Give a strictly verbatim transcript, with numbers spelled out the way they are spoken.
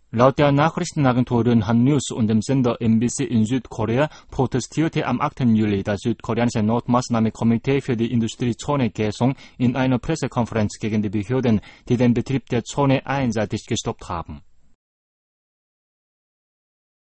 Laut der Nachrichtenagenturen Han News und dem Sender M B C in Südkorea protestierte am achten Juli das südkoreanische Notmaßnahmekomitee für die Industriezone-Gesung in einer Pressekonferenz gegen die Behörden, die den Betrieb der Zone einseitig gestoppt haben.